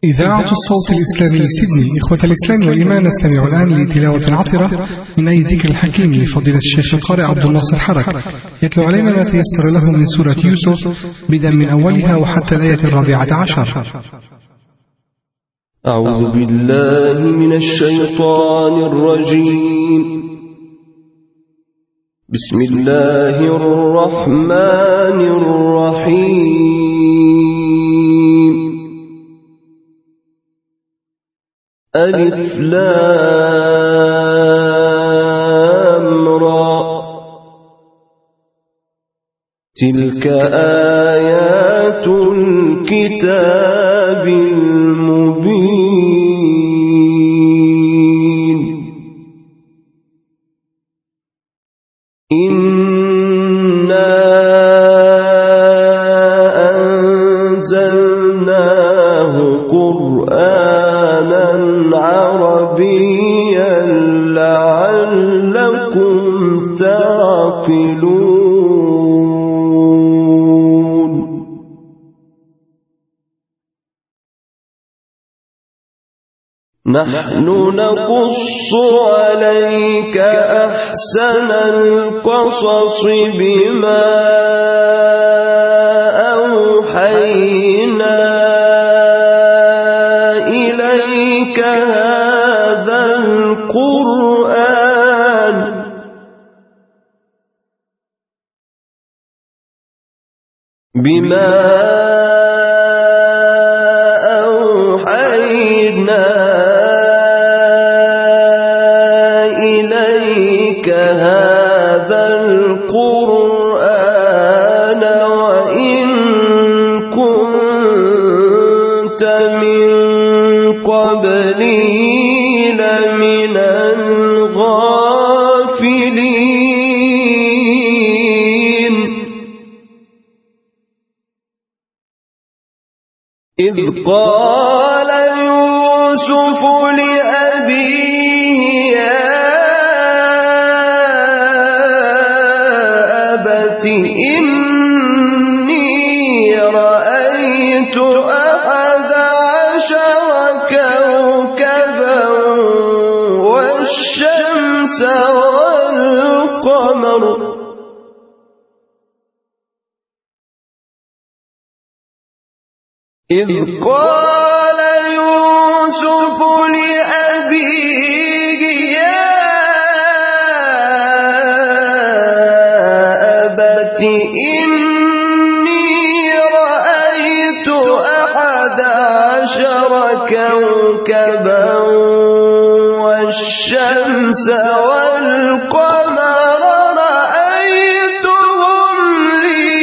إذاعة الصوت الإسلامي سيدني. إخوة الإسلام والإيمان، نستمع الآن لتلاوة عطرة من أي ذكر الحكيم لفضيلة الشيخ القارئ عبد الناصر حرك، يتلو علينا ما تيسر له من سورة يوسف بدءا من أولها وحتى الآية 14. أعوذ بالله من الشيطان الرجيم. بسم الله الرحمن الرحيم. ألف لام را، تلك آيات الكتاب المبين. إنا أنزلناه قرآنا عربيا لعلكم تعقلون. نحن نقص عليك أحسن القصص بما أوحينا إليك هذا القرآن وإن كنت من قبله لمن الغافلين. إذ قال يوسف لأبيه يا أبت إني رأيت 11 كوكبا والشمس والقمر. إذ قال يوسف لأبيه يا أبت إني رأيت 11 كوكبا والشمس والقمر رأيتهم لي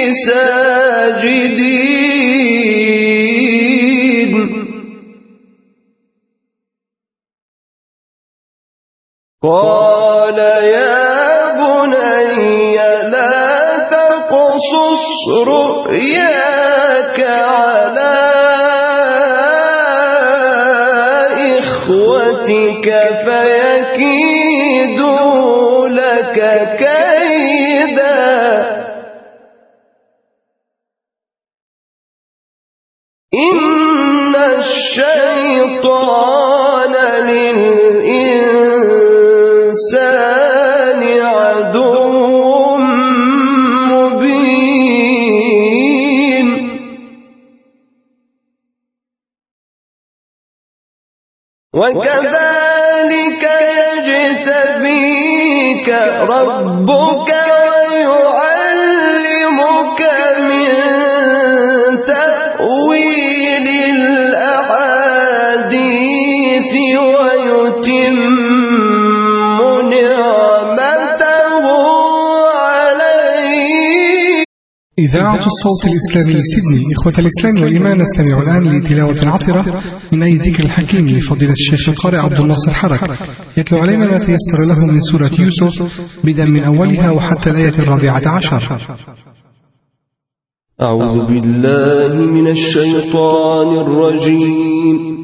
ساجدين. قال يا بني لا تقصص رؤياك على إخوتك فيكيدوا لك كيدا. إن الشيطان للإنسان عدو مبين. وكذلك يجتبيك ربك ويعلمك من تأويل الأحاديث ويتم نعمته عليك. إذاعة الصوت الإسلامي سيدني. إخوة الإسلام والإيمان، نستمع الآن لتلاوة عطرة من أي ذكر الحكيم لفضيلة الشيخ القارئ عبد الناصر حرك، يتلو علينا ما تيسر له من سورة يوسف بدءا من أولها وحتى الآية 14. أعوذ بالله من الشيطان الرجيم.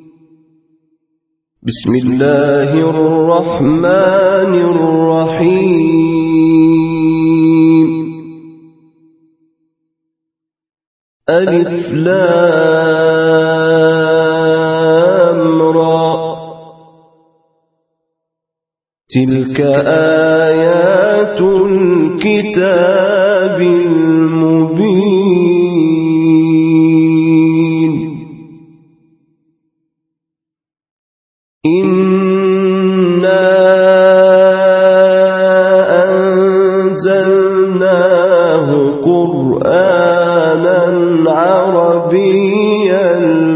بسم الله الرحمن الرحيم. ألف لام تلك آيات الكتاب المبين إنا أنزلناه قرآنا عربيا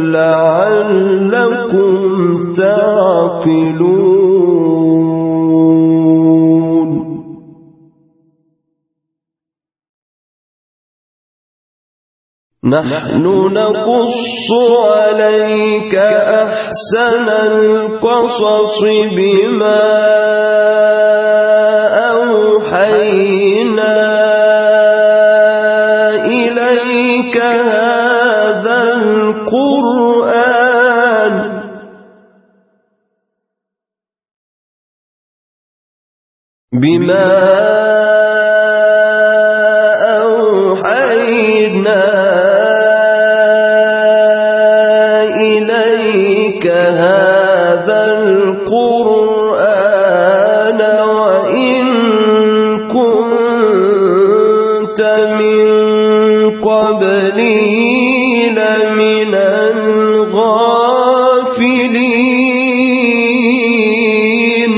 لعلكم تعقلون نحن نقص عليك أحسن القصص بما أوحينا إليك هذا القرآن وإن كنت من قبله لمن الغافلين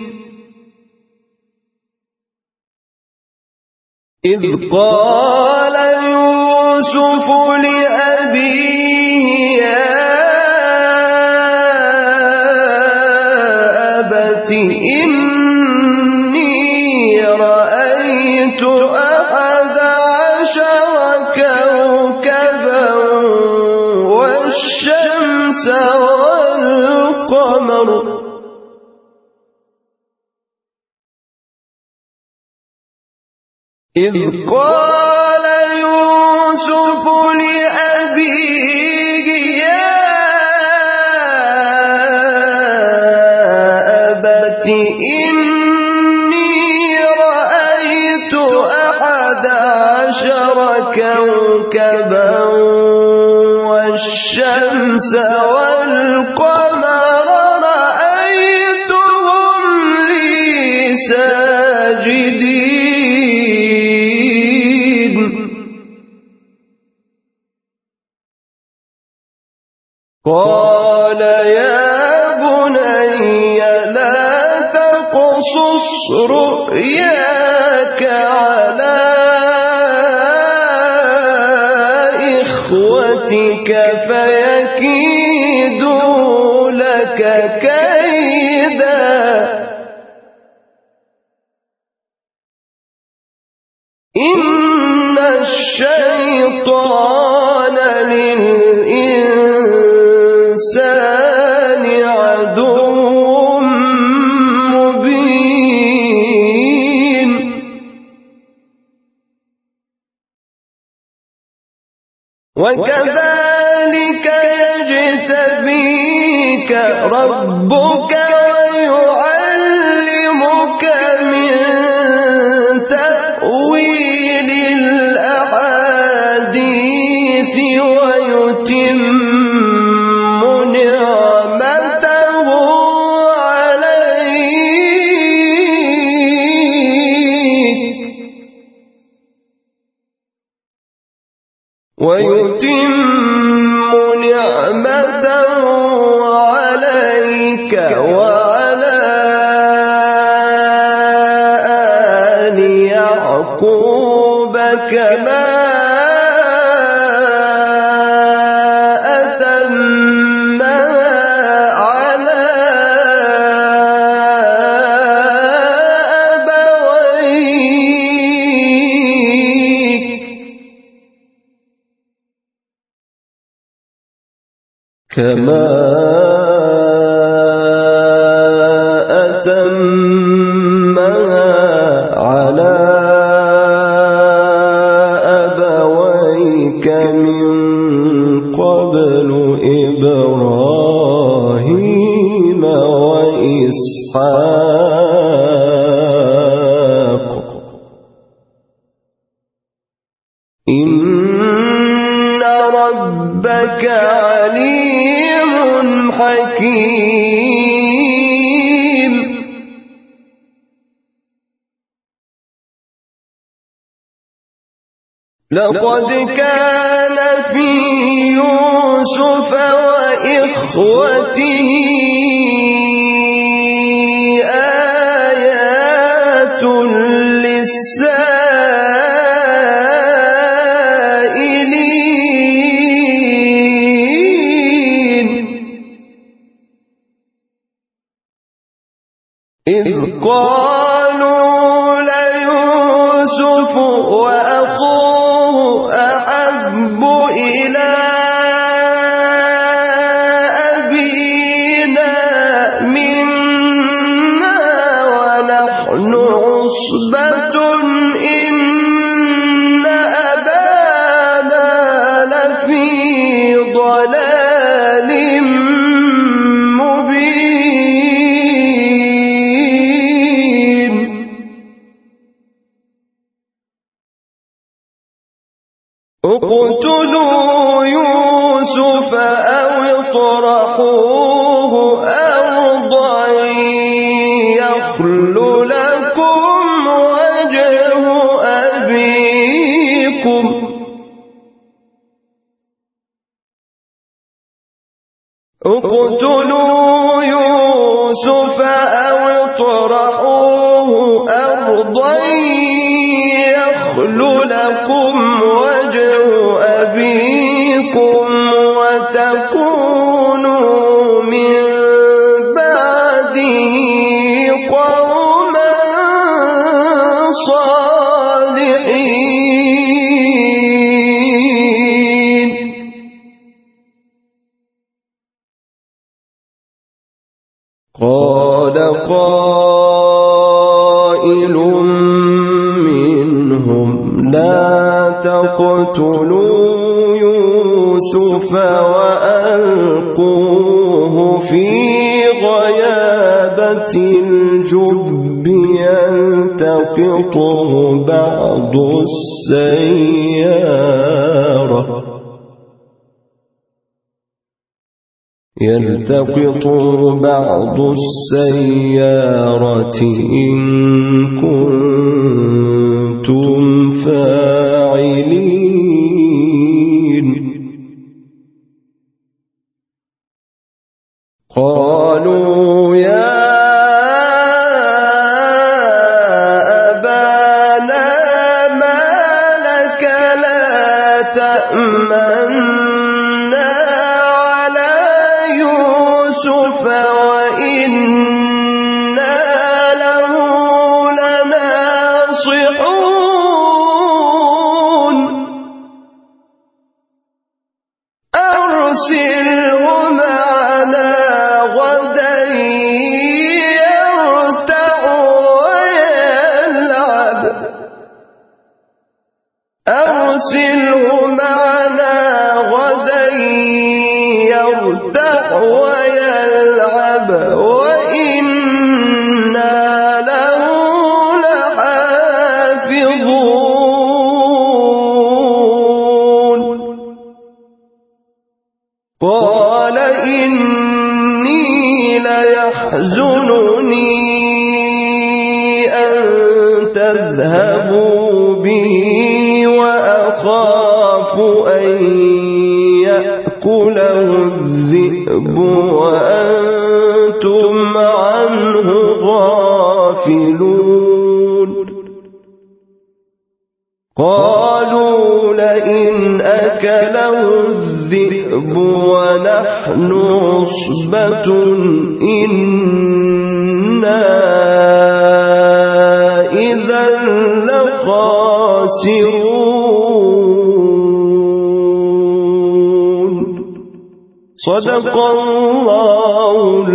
إذ قال يوسف لأبيه يا أبت إني رأيت 11 كوكبا والشمس والقمر إذ قال يوسف لأبيه يا أبت إني رأيت 11 كوكبا والشمس والقمر رأيتهم لي ساجدين قال يا بني لا تقصص رؤياك على إخوتك فيكيدوا لك كيدا إن الشيطان للإنسان عدو مبين وكذلك يجتبيك ربك ويعلمك من تأويل الأحاديث ويتم نعمته عليك وعلى آل يعقوب كما أتمها على أبويك كما أتمها على أبويك من قبل إبراهيم وإسحاق إن ربك عليم حكيم لقد كان في يوسف وإخوته آيات للسائلين إذ قالوا ليوسف وأخوه أحب إلى أبينا منا ونحن عصبة إن أبانا لفي ضلال مبين اقتلوا يوسف أو اطرحوه أرضا يخل لكم وجه أبيكم اقتلوا يوسف أو اطرحوه أرضا يخل لكم وجه أبيكم وتكونوا من بعده قوما صالحين قال قائل منهم لا تقتلوا يوسف وألقوه في غيابة الجب يلتقطه بعض السيارة إن كنتم فاعلين قالوا يا أبانا ما لك لا تأمنا على يوسف وإنا له لناصحون أرسله معنا غدا يرتع ويلعب أرسله معنا غدا يرتع ويلعب وإنا له لحافظون قال إني ليحزنني أن تذهبوا به وأخاف أن يأكله الذئب وأنتم عنه غافلون قالوا لئن أكله الذئب ونحن عصبة إنا إذا لخاسرون صدق الله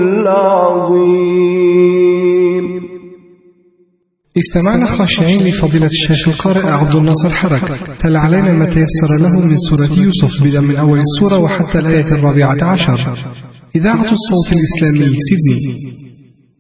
العظيم. استمعنا خاشعين لفضيلة الشيخ القارئ عبد الناصر حرك تلا علينا ما تيسر له من سورة يوسف بدءا من أول السورة وحتى الآية 14. إذاعة الصوت الإسلامي سيدني.